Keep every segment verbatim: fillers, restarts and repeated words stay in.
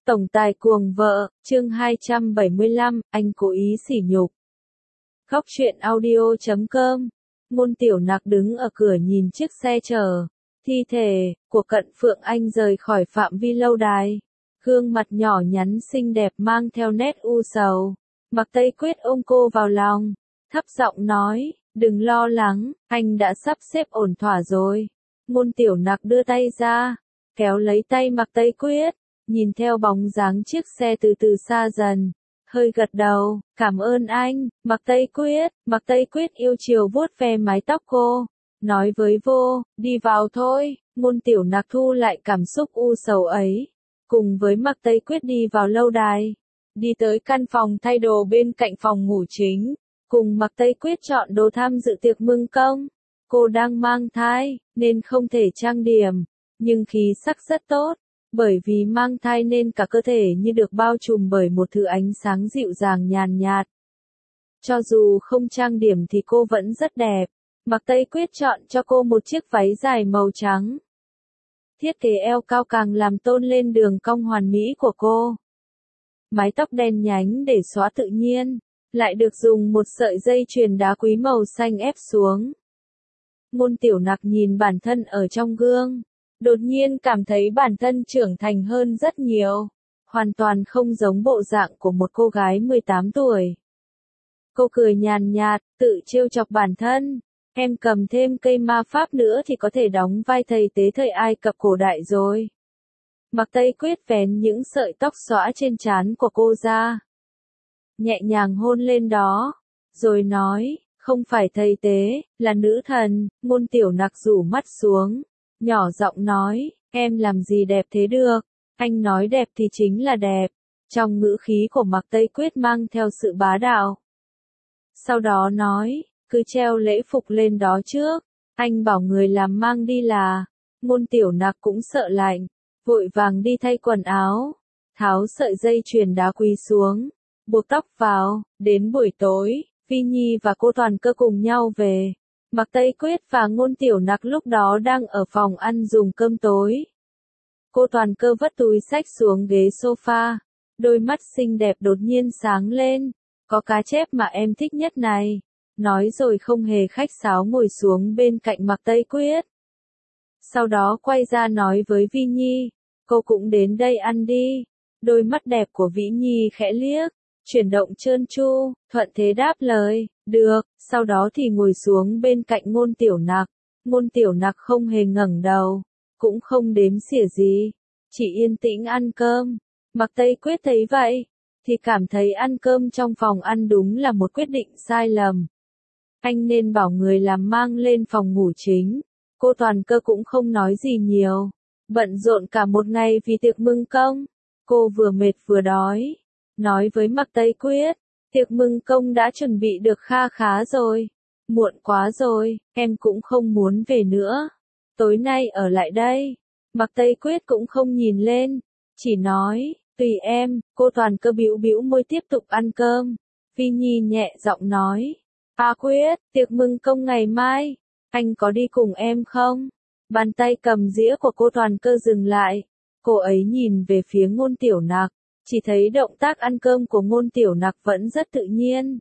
Tổng tài cuồng vợ, chương hai trăm bảy mươi lăm, anh cố ý sỉ nhục. Góc truyện audio chấm com. Ngôn Tiểu Nặc đứng ở cửa nhìn chiếc xe chở thi thể của Cận Phượng Anh rời khỏi phạm vi lâu đài. Gương mặt nhỏ nhắn xinh đẹp mang theo nét u sầu. Mạc Tây Quyết ôm cô vào lòng, thấp giọng nói, đừng lo lắng, anh đã sắp xếp ổn thỏa rồi. Ngôn Tiểu Nặc đưa tay ra, kéo lấy tay Mạc Tây Quyết, nhìn theo bóng dáng chiếc xe từ từ xa dần, hơi gật đầu, cảm ơn anh, Mạc Tây Quyết. Mạc Tây Quyết yêu chiều vuốt ve mái tóc cô, nói với vô, đi vào thôi. Ngôn Tiểu Nặc thu lại cảm xúc u sầu ấy, cùng với Mạc Tây Quyết đi vào lâu đài, đi tới căn phòng thay đồ bên cạnh phòng ngủ chính, cùng Mạc Tây Quyết chọn đồ tham dự tiệc mừng công. Cô đang mang thai, nên không thể trang điểm, nhưng khí sắc rất tốt. Bởi vì mang thai nên cả cơ thể như được bao trùm bởi một thứ ánh sáng dịu dàng nhàn nhạt. Cho dù không trang điểm thì cô vẫn rất đẹp. Mạc Tây Quyết chọn cho cô một chiếc váy dài màu trắng. Thiết kế eo cao càng làm tôn lên đường cong hoàn mỹ của cô. Mái tóc đen nhánh để xóa tự nhiên, lại được dùng một sợi dây chuyền đá quý màu xanh ép xuống. Ngôn Tiểu Nặc nhìn bản thân ở trong gương, đột nhiên cảm thấy bản thân trưởng thành hơn rất nhiều, hoàn toàn không giống bộ dạng của một cô gái mười tám tuổi. Cô cười nhàn nhạt, tự trêu chọc bản thân, em cầm thêm cây ma pháp nữa thì có thể đóng vai thầy tế thời Ai Cập cổ đại rồi. Mạc Tây Quyết vén những sợi tóc xõa trên trán của cô ra, nhẹ nhàng hôn lên đó, rồi nói, không phải thầy tế, là nữ thần. Ngôn Tiểu Nặc rủ mắt xuống, nhỏ giọng nói, em làm gì đẹp thế được, anh nói đẹp thì chính là đẹp. Trong ngữ khí của Mạc Tây Quyết mang theo sự bá đạo. Sau đó nói, cứ treo lễ phục lên đó trước, anh bảo người làm mang đi là. Ngôn Tiểu Nặc cũng sợ lạnh, vội vàng đi thay quần áo, tháo sợi dây chuyền đá quý xuống, buộc tóc vào. Đến buổi tối, Vi Nhi và cô Toàn Cơ cùng nhau về. Mạc Tây Quyết và Ngôn Tiểu Nặc lúc đó đang ở phòng ăn dùng cơm tối. Cô Toàn Cơ vất túi xách xuống ghế sofa, đôi mắt xinh đẹp đột nhiên sáng lên, có cá chép mà em thích nhất này, nói rồi không hề khách sáo ngồi xuống bên cạnh Mạc Tây Quyết. Sau đó quay ra nói với Vi Nhi, cô cũng đến đây ăn đi. Đôi mắt đẹp của Vĩ Nhi khẽ liếc, chuyển động trơn tru, thuận thế đáp lời, được. Sau đó thì ngồi xuống bên cạnh Ngôn Tiểu Nặc. Ngôn Tiểu Nặc không hề ngẩng đầu, cũng không đếm xỉa gì, chỉ yên tĩnh ăn cơm. Mạc Tây Quyết thấy vậy, thì cảm thấy ăn cơm trong phòng ăn đúng là một quyết định sai lầm. Anh nên bảo người làm mang lên phòng ngủ chính. Cô Toàn Cơ cũng không nói gì nhiều, bận rộn cả một ngày vì tiệc mừng công. Cô vừa mệt vừa đói, nói với Mạc Tây Quyết, tiệc mừng công đã chuẩn bị được kha khá rồi. Muộn quá rồi, em cũng không muốn về nữa. Tối nay ở lại đây. Mạc Tây Quyết cũng không nhìn lên, chỉ nói, tùy em. Cô Toàn Cơ bĩu bĩu môi tiếp tục ăn cơm. Vi Nhi nhẹ giọng nói, A Quyết, tiệc mừng công ngày mai, anh có đi cùng em không? Bàn tay cầm dĩa của cô Toàn Cơ dừng lại. Cô ấy nhìn về phía Ngôn Tiểu Nặc, chỉ thấy động tác ăn cơm của Ngôn Tiểu Nặc vẫn rất tự nhiên.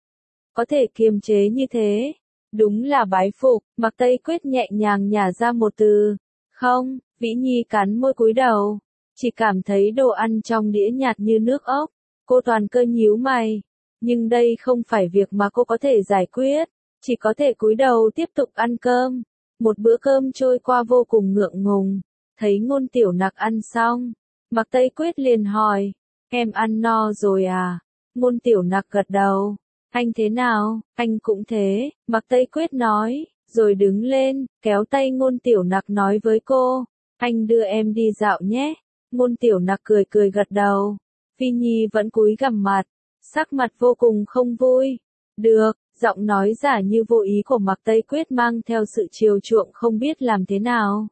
Có thể kiềm chế như thế, đúng là bái phục. Mạc Tây Quyết nhẹ nhàng nhả ra một từ, không. Vĩ Nhi cắn môi cúi đầu, chỉ cảm thấy đồ ăn trong đĩa nhạt như nước ốc. Cô Toàn Cơ nhíu mày, nhưng đây không phải việc mà cô có thể giải quyết, chỉ có thể cúi đầu tiếp tục ăn cơm. Một bữa cơm trôi qua vô cùng ngượng ngùng, thấy Ngôn Tiểu Nặc ăn xong, Mạc Tây Quyết liền hỏi, em ăn no rồi à? Ngôn Tiểu Nặc gật đầu, anh thế nào? Anh cũng thế, Mạc Tây Quyết nói, rồi đứng lên, kéo tay Ngôn Tiểu Nặc nói với cô, anh đưa em đi dạo nhé. Ngôn Tiểu Nặc cười cười gật đầu. Vi Nhi vẫn cúi gằm mặt, sắc mặt vô cùng không vui. Được. Giọng nói giả như vô ý của Mạc Tây Quyết mang theo sự chiều chuộng không biết làm thế nào.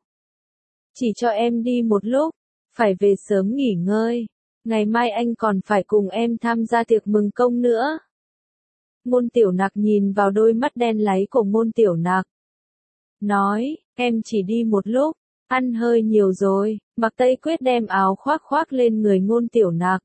Chỉ cho em đi một lúc, phải về sớm nghỉ ngơi, ngày mai anh còn phải cùng em tham gia tiệc mừng công nữa. Ngôn Tiểu Nặc nhìn vào đôi mắt đen láy của Ngôn Tiểu Nặc, nói, em chỉ đi một lúc, ăn hơi nhiều rồi, Mạc Tây Quyết đem áo khoác khoác lên người Ngôn Tiểu Nặc.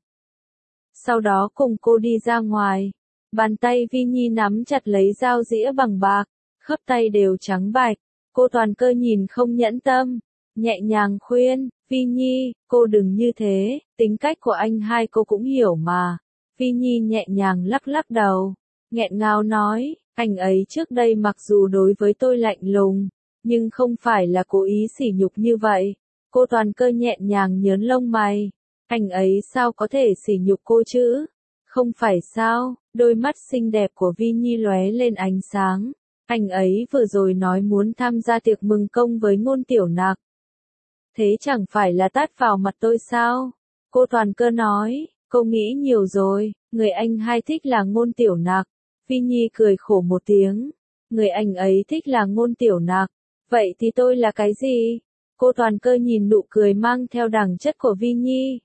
Sau đó cùng cô đi ra ngoài, bàn tay Vi Nhi nắm chặt lấy dao dĩa bằng bạc, khớp tay đều trắng bạch, cô Toàn Cơ nhìn không nhẫn tâm, nhẹ nhàng khuyên, Vi Nhi, cô đừng như thế, tính cách của anh hai cô cũng hiểu mà. Vi Nhi nhẹ nhàng lắc lắc đầu, nghẹn ngào nói, anh ấy trước đây mặc dù đối với tôi lạnh lùng, nhưng không phải là cố ý sỉ nhục như vậy. Cô Toàn Cơ nhẹ nhàng nhớn lông mày, anh ấy sao có thể sỉ nhục cô chứ? Không phải sao? Đôi mắt xinh đẹp của Vi Nhi lóe lên ánh sáng. Anh ấy vừa rồi nói muốn tham gia tiệc mừng công với Ngôn Tiểu Nặc. Thế chẳng phải là tát vào mặt tôi sao? Cô Toàn Cơ nói, cô nghĩ nhiều rồi, người anh hai thích là Ngôn Tiểu Nặc. Vi Nhi cười khổ một tiếng, người anh ấy thích là Ngôn Tiểu Nặc, vậy thì tôi là cái gì? Cô Toàn Cơ nhìn nụ cười mang theo đẳng chất của Vi Nhi.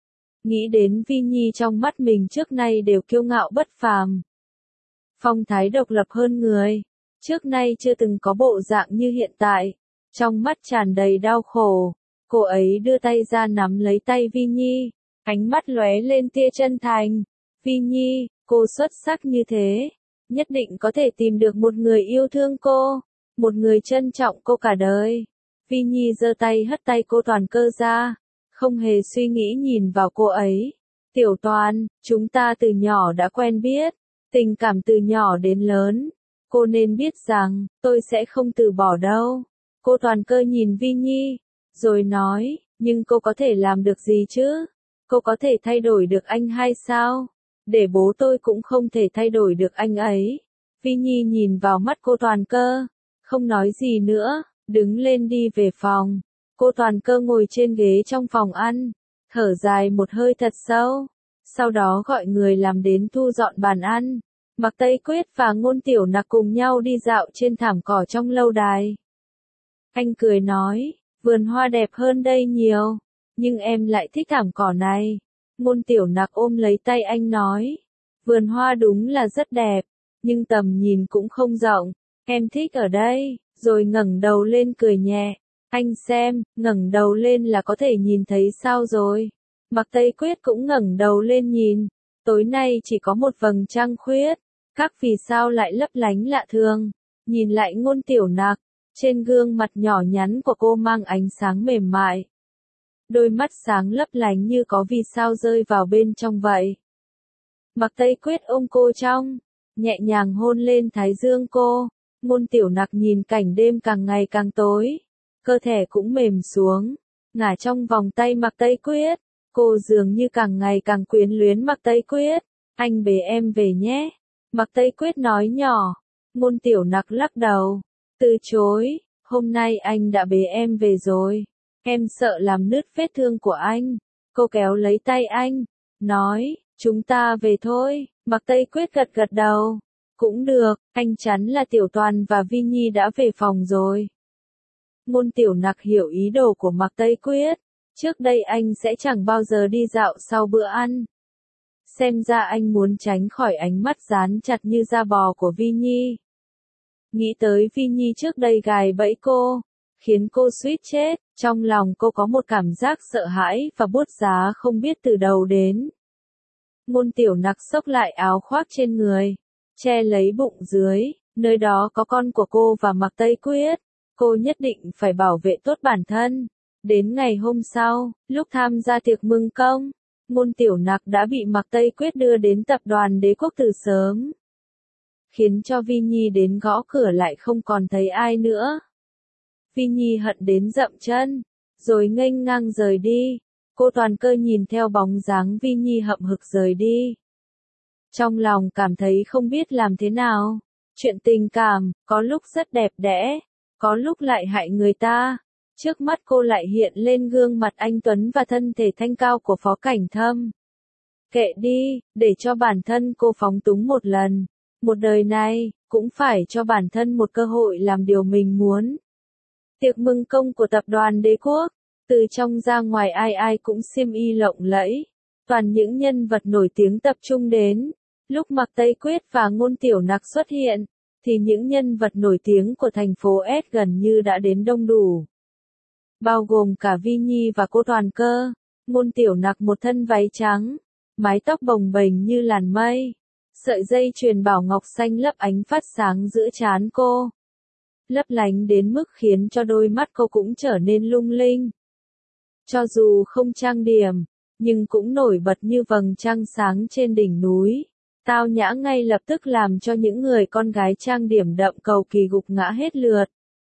Nghĩ đến Vi Nhi trong mắt mình trước nay đều kiêu ngạo bất phàm. Phong thái độc lập hơn người, trước nay chưa từng có bộ dạng như hiện tại, trong mắt tràn đầy đau khổ, cô ấy đưa tay ra nắm lấy tay Vi Nhi, ánh mắt lóe lên tia chân thành. Vi Nhi, cô xuất sắc như thế, nhất định có thể tìm được một người yêu thương cô, một người trân trọng cô cả đời. Vi Nhi giơ tay hất tay cô Toàn Cơ ra, không hề suy nghĩ nhìn vào cô ấy. Tiểu Toàn, chúng ta từ nhỏ đã quen biết, tình cảm từ nhỏ đến lớn. Cô nên biết rằng, tôi sẽ không từ bỏ đâu. Cô Toàn Cơ nhìn Vi Nhi, rồi nói, nhưng cô có thể làm được gì chứ? Cô có thể thay đổi được anh hay sao? Để bố tôi cũng không thể thay đổi được anh ấy. Vi Nhi nhìn vào mắt cô Toàn Cơ, không nói gì nữa, đứng lên đi về phòng. Cô Toàn Cơ ngồi trên ghế trong phòng ăn, thở dài một hơi thật sâu, sau đó gọi người làm đến thu dọn bàn ăn. Mạc Tây Quyết và Ngôn Tiểu Nặc cùng nhau đi dạo trên thảm cỏ trong lâu đài. Anh cười nói, vườn hoa đẹp hơn đây nhiều, nhưng em lại thích thảm cỏ này. Ngôn Tiểu Nặc ôm lấy tay anh nói, vườn hoa đúng là rất đẹp, nhưng tầm nhìn cũng không rộng, em thích ở đây, rồi ngẩng đầu lên cười nhẹ. Anh xem, ngẩng đầu lên là có thể nhìn thấy sao rồi. Mạc Tây Quyết cũng ngẩng đầu lên nhìn, tối nay chỉ có một vầng trăng khuyết, các vì sao lại lấp lánh lạ thường. Nhìn lại Ngôn Tiểu Nặc, trên gương mặt nhỏ nhắn của cô mang ánh sáng mềm mại. Đôi mắt sáng lấp lánh như có vì sao rơi vào bên trong vậy. Mạc Tây Quyết ôm cô trong, nhẹ nhàng hôn lên thái dương cô. Ngôn Tiểu Nặc nhìn cảnh đêm càng ngày càng tối, cơ thể cũng mềm xuống, ngả trong vòng tay Mạc Tây Quyết. Cô dường như càng ngày càng quyến luyến Mạc Tây Quyết. Anh bế em về nhé. Mạc Tây Quyết nói nhỏ. Ngôn Tiểu Nặc lắc đầu, từ chối. Hôm nay anh đã bế em về rồi. Em sợ làm nứt vết thương của anh. Cô kéo lấy tay anh, nói, chúng ta về thôi. Mạc Tây Quyết gật gật đầu. Cũng được, anh chắn là Tiểu Toàn và Vi Nhi đã về phòng rồi. Ngôn Tiểu Nặc hiểu ý đồ của Mạc Tây Quyết. Trước đây anh sẽ chẳng bao giờ đi dạo sau bữa ăn. Xem ra anh muốn tránh khỏi ánh mắt dán chặt như da bò của Vi Nhi. Nghĩ tới Vi Nhi trước đây gài bẫy cô, khiến cô suýt chết, trong lòng cô có một cảm giác sợ hãi và buốt giá không biết từ đầu đến. Ngôn Tiểu Nặc xốc lại áo khoác trên người, che lấy bụng dưới, nơi đó có con của cô và Mạc Tây Quyết. Cô nhất định phải bảo vệ tốt bản thân. Đến ngày hôm sau, lúc tham gia tiệc mừng công, Ngôn Tiểu Nặc đã bị Mạc Tây Quyết đưa đến tập đoàn Đế Quốc từ sớm, khiến cho Vi Nhi đến gõ cửa lại không còn thấy ai nữa. Vi Nhi hận đến dậm chân, rồi nghênh ngang rời đi. Cô Toàn Cơ nhìn theo bóng dáng Vi Nhi hậm hực rời đi, trong lòng cảm thấy không biết làm thế nào. Chuyện tình cảm, có lúc rất đẹp đẽ, có lúc lại hại người ta. Trước mắt cô lại hiện lên gương mặt anh tuấn và thân thể thanh cao của Phó Cảnh Thâm. Kệ đi, để cho bản thân cô phóng túng một lần. Một đời này, cũng phải cho bản thân một cơ hội làm điều mình muốn. Tiệc mừng công của tập đoàn Đế Quốc, từ trong ra ngoài ai ai cũng xiêm y lộng lẫy. Toàn những nhân vật nổi tiếng tập trung đến. Lúc Mạc Tây Quyết và Ngôn Tiểu Nặc xuất hiện, thì những nhân vật nổi tiếng của thành phố S gần như đã đến đông đủ. bao gồm cả Vi Nhi và cô Toàn Cơ. Ngôn Tiểu Nặc một thân váy trắng, mái tóc bồng bềnh như làn mây, sợi dây chuyền bảo ngọc xanh lấp ánh phát sáng giữa trán cô, lấp lánh đến mức khiến cho đôi mắt cô cũng trở nên lung linh. Cho dù không trang điểm, nhưng cũng nổi bật như vầng trăng sáng trên đỉnh núi. Tao nhã ngay lập tức làm cho những người con gái trang điểm đậm cầu kỳ gục ngã hết lượt.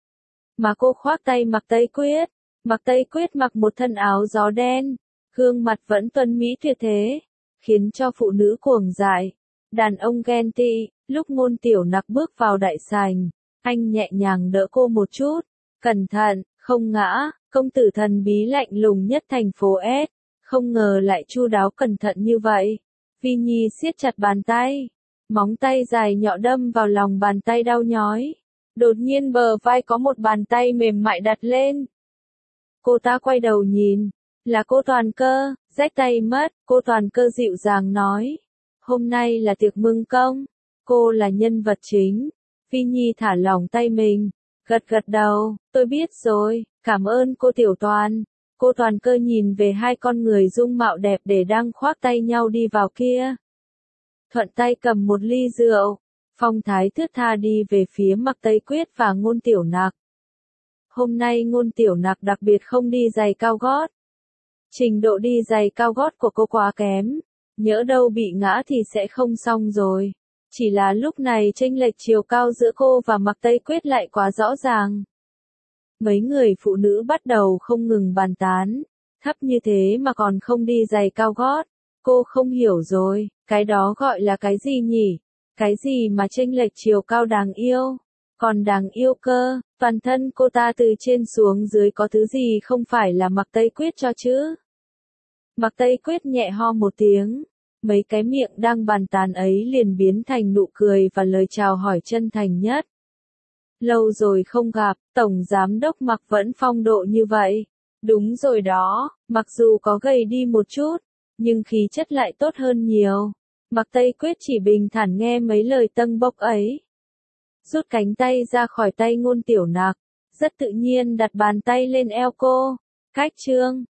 Mà cô khoác tay Mạc Tây Quyết, Mạc Tây Quyết mặc một thân áo gió đen, gương mặt vẫn tuấn mỹ tuyệt thế, khiến cho phụ nữ cuồng dại, đàn ông ghen tị. Lúc Ngôn Tiểu Nặc bước vào đại sảnh, anh nhẹ nhàng đỡ cô một chút, cẩn thận, không ngã. Công tử thần bí lạnh lùng nhất thành phố S, không ngờ lại chu đáo cẩn thận như vậy. Vi Nhi siết chặt bàn tay, móng tay dài nhọ đâm vào lòng bàn tay đau nhói. Đột nhiên bờ vai có một bàn tay mềm mại đặt lên. Cô ta quay đầu nhìn, là cô Toàn Cơ, rách tay mất. Cô Toàn Cơ dịu dàng nói, hôm nay là tiệc mừng công, cô là nhân vật chính. Vi Nhi thả lỏng tay mình, gật gật đầu, tôi biết rồi, cảm ơn cô Tiểu Toàn. Cô Toàn Cơ nhìn về hai con người dung mạo đẹp để đang khoác tay nhau đi vào kia. Thuận tay cầm một ly rượu, phong thái thướt tha đi về phía Mạc Tây Quyết và Ngôn Tiểu Nặc. Hôm nay Ngôn Tiểu Nặc đặc biệt không đi giày cao gót. Trình độ đi giày cao gót của cô quá kém, nhỡ đâu bị ngã thì sẽ không xong rồi. Chỉ là lúc này chênh lệch chiều cao giữa cô và Mạc Tây Quyết lại quá rõ ràng. Mấy người phụ nữ bắt đầu không ngừng bàn tán, thấp như thế mà còn không đi giày cao gót. Cô không hiểu rồi, cái đó gọi là cái gì nhỉ? Cái gì mà chênh lệch chiều cao đáng yêu? Còn đáng yêu cơ, toàn thân cô ta từ trên xuống dưới có thứ gì không phải là Mạc Tây Quyết cho chứ? Mạc Tây Quyết nhẹ ho một tiếng, mấy cái miệng đang bàn tán ấy liền biến thành nụ cười và lời chào hỏi chân thành nhất. Lâu rồi không gặp, Tổng Giám đốc Mạc vẫn phong độ như vậy. Đúng rồi đó, mặc dù có gầy đi một chút, nhưng khí chất lại tốt hơn nhiều. Mạc Tây Quyết chỉ bình thản nghe mấy lời tâng bốc ấy. Rút cánh tay ra khỏi tay Ngôn Tiểu Nặc, rất tự nhiên đặt bàn tay lên eo cô. Cách trương,